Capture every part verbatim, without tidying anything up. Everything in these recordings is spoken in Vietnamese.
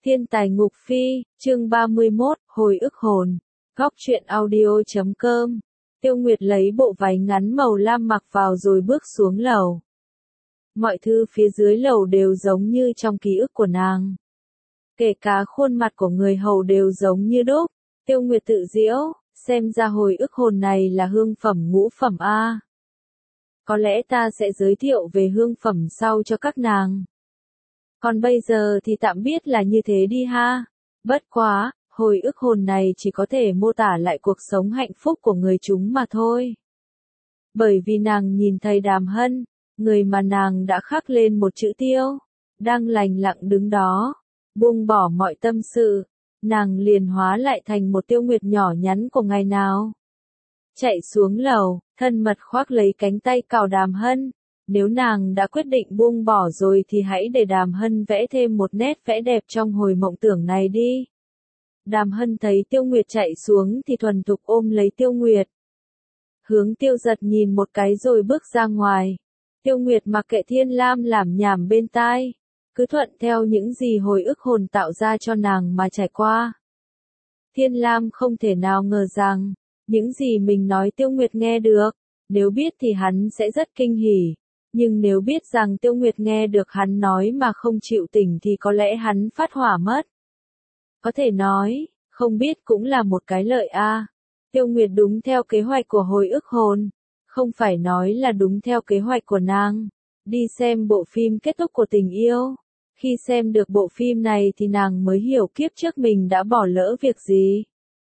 Thiên tài ngục phi, chương ba mươi mốt, hồi ức hồn. Góc truyện audio chấm com. Tiêu Nguyệt lấy bộ váy ngắn màu lam mặc vào rồi bước xuống lầu. Mọi thứ phía dưới lầu đều giống như trong ký ức của nàng. Kể cả khuôn mặt của người hầu đều giống như đúc. Tiêu Nguyệt tự giễu, xem ra hồi ức hồn này là hương phẩm ngũ phẩm A. Có lẽ ta sẽ giới thiệu về hương phẩm sau cho các nàng. Còn bây giờ thì tạm biết là như thế đi ha. Bất quá, hồi ức hồn này chỉ có thể mô tả lại cuộc sống hạnh phúc của người chúng mà thôi. Bởi vì nàng nhìn thấy Đàm Hân, người mà nàng đã khắc lên một chữ Tiêu, đang lành lặng đứng đó, buông bỏ mọi tâm sự, nàng liền hóa lại thành một Tiêu Nguyệt nhỏ nhắn của ngày nào. Chạy xuống lầu, thân mật khoác lấy cánh tay cào Đàm Hân. Nếu nàng đã quyết định buông bỏ rồi thì hãy để Đàm Hân vẽ thêm một nét vẽ đẹp trong hồi mộng tưởng này đi. Đàm Hân thấy Tiêu Nguyệt chạy xuống thì thuần thục ôm lấy Tiêu Nguyệt. Hướng Tiêu Giật nhìn một cái rồi bước ra ngoài. Tiêu Nguyệt mặc kệ Thiên Lam làm nhảm bên tai, cứ thuận theo những gì hồi ức hồn tạo ra cho nàng mà trải qua. Thiên Lam không thể nào ngờ rằng, những gì mình nói Tiêu Nguyệt nghe được, nếu biết thì hắn sẽ rất kinh hỉ. Nhưng nếu biết rằng Tiêu Nguyệt nghe được hắn nói mà không chịu tỉnh thì có lẽ hắn phát hỏa mất. Có thể nói, không biết cũng là một cái lợi a. À. Tiêu Nguyệt đúng theo kế hoạch của hồi ức hồn, không phải nói là đúng theo kế hoạch của nàng. Đi xem bộ phim kết thúc của tình yêu. Khi xem được bộ phim này thì nàng mới hiểu kiếp trước mình đã bỏ lỡ việc gì.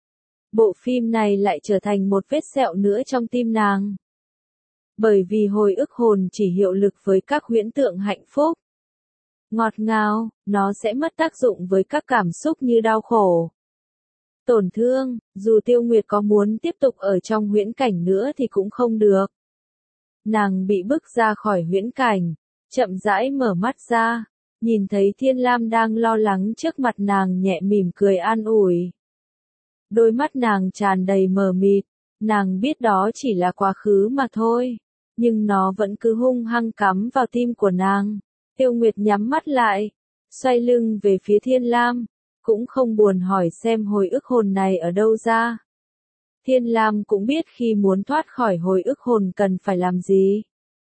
Bộ phim này lại trở thành một vết sẹo nữa trong tim nàng. Bởi vì hồi ức hồn chỉ hiệu lực với các huyễn tượng hạnh phúc. Ngọt ngào, nó sẽ mất tác dụng với các cảm xúc như đau khổ, tổn thương. Dù Tiêu Nguyệt có muốn tiếp tục ở trong huyễn cảnh nữa thì cũng không được. Nàng bị bức ra khỏi huyễn cảnh, chậm rãi mở mắt ra, nhìn thấy Thiên Lam đang lo lắng trước mặt nàng nhẹ mỉm cười an ủi. Đôi mắt nàng tràn đầy mờ mịt, nàng biết đó chỉ là quá khứ mà thôi. Nhưng nó vẫn cứ hung hăng cắm vào tim của nàng. Tiêu Nguyệt nhắm mắt lại, xoay lưng về phía Thiên Lam, cũng không buồn hỏi xem hồi ức hồn này ở đâu ra. Thiên Lam cũng biết khi muốn thoát khỏi hồi ức hồn cần phải làm gì.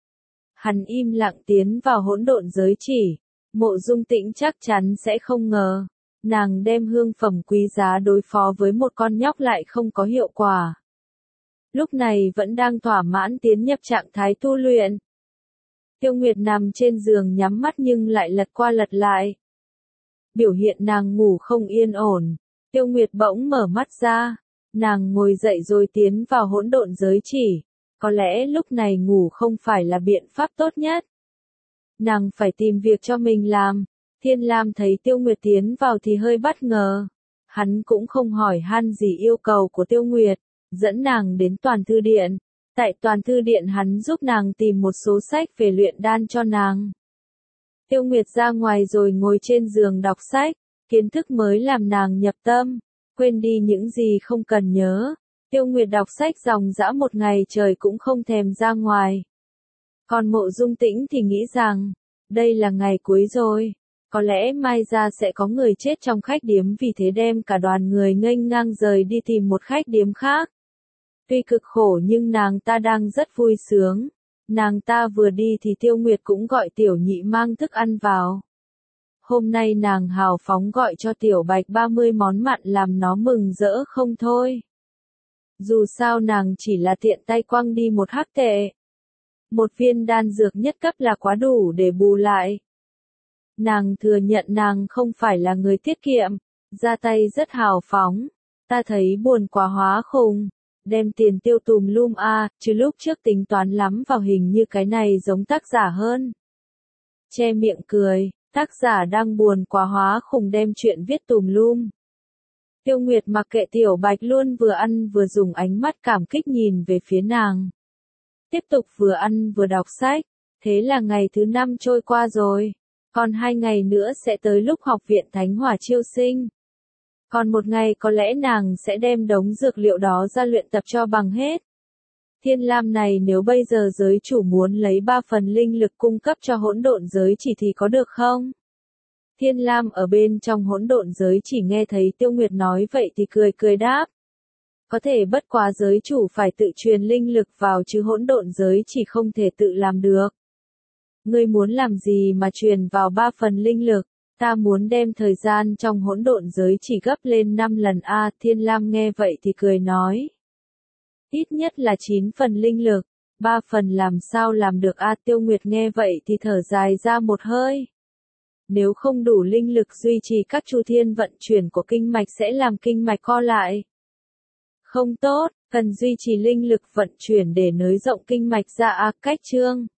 Hắn im lặng tiến vào hỗn độn giới chỉ, Mộ Dung Tĩnh chắc chắn sẽ không ngờ, nàng đem hương phẩm quý giá đối phó với một con nhóc lại không có hiệu quả. Lúc này vẫn đang thỏa mãn tiến nhập trạng thái tu luyện. Tiêu Nguyệt nằm trên giường nhắm mắt nhưng lại lật qua lật lại. Biểu hiện nàng ngủ không yên ổn. Tiêu Nguyệt bỗng mở mắt ra. Nàng ngồi dậy rồi tiến vào hỗn độn giới chỉ. Có lẽ lúc này ngủ không phải là biện pháp tốt nhất. Nàng phải tìm việc cho mình làm. Thiên Lam thấy Tiêu Nguyệt tiến vào thì hơi bất ngờ. Hắn cũng không hỏi han gì yêu cầu của Tiêu Nguyệt. Dẫn nàng đến Toàn Thư Điện. Tại Toàn Thư Điện hắn giúp nàng tìm một số sách về luyện đan cho nàng. Tiêu Nguyệt ra ngoài rồi ngồi trên giường đọc sách. Kiến thức mới làm nàng nhập tâm, quên đi những gì không cần nhớ. Tiêu Nguyệt đọc sách dòng dã một ngày trời cũng không thèm ra ngoài. Còn Mộ Dung Tĩnh thì nghĩ rằng, đây là ngày cuối rồi. Có lẽ mai ra sẽ có người chết trong khách điếm vì thế đem cả đoàn người nghênh ngang rời đi tìm một khách điếm khác. Tuy cực khổ nhưng nàng ta đang rất vui sướng. Nàng ta vừa đi thì Tiêu Nguyệt cũng gọi Tiểu Nhị mang thức ăn vào. Hôm nay nàng hào phóng gọi cho Tiểu Bạch ba mươi món mặn làm nó mừng rỡ không thôi. Dù sao nàng chỉ là tiện tay quăng đi một hắc tệ. Một viên đan dược nhất cấp là quá đủ để bù lại. Nàng thừa nhận nàng không phải là người tiết kiệm, ra tay rất hào phóng. Ta thấy buồn quá hóa khùng. Đem tiền tiêu tùm lum a, à, chứ lúc trước tính toán lắm vào hình như cái này giống tác giả hơn. Che miệng cười, tác giả đang buồn quá hóa khùng đem chuyện viết tùm lum. Tiêu Nguyệt mặc kệ Tiểu Bạch luôn vừa ăn vừa dùng ánh mắt cảm kích nhìn về phía nàng. Tiếp tục vừa ăn vừa đọc sách, thế là ngày thứ năm trôi qua rồi. Còn hai ngày nữa sẽ tới lúc học viện Thánh Hỏa chiêu sinh. Còn một ngày có lẽ nàng sẽ đem đống dược liệu đó ra luyện tập cho bằng hết. Thiên Lam này nếu bây giờ giới chủ muốn lấy ba phần linh lực cung cấp cho hỗn độn giới chỉ thì có được không? Thiên Lam ở bên trong hỗn độn giới chỉ nghe thấy Tiêu Nguyệt nói vậy thì cười cười đáp. Có thể bất quá giới chủ phải tự truyền linh lực vào chứ hỗn độn giới chỉ không thể tự làm được. Ngươi muốn làm gì mà truyền vào ba phần linh lực? Ta muốn đem thời gian trong hỗn độn giới chỉ gấp lên năm lần a. Thiên Lam nghe vậy thì cười nói. Ít nhất là chín phần linh lực, ba phần làm sao làm được a. Tiêu Nguyệt nghe vậy thì thở dài ra một hơi. Nếu không đủ linh lực duy trì các chu thiên vận chuyển của kinh mạch sẽ làm kinh mạch co lại. Không tốt, cần duy trì linh lực vận chuyển để nới rộng kinh mạch ra a. Cách chương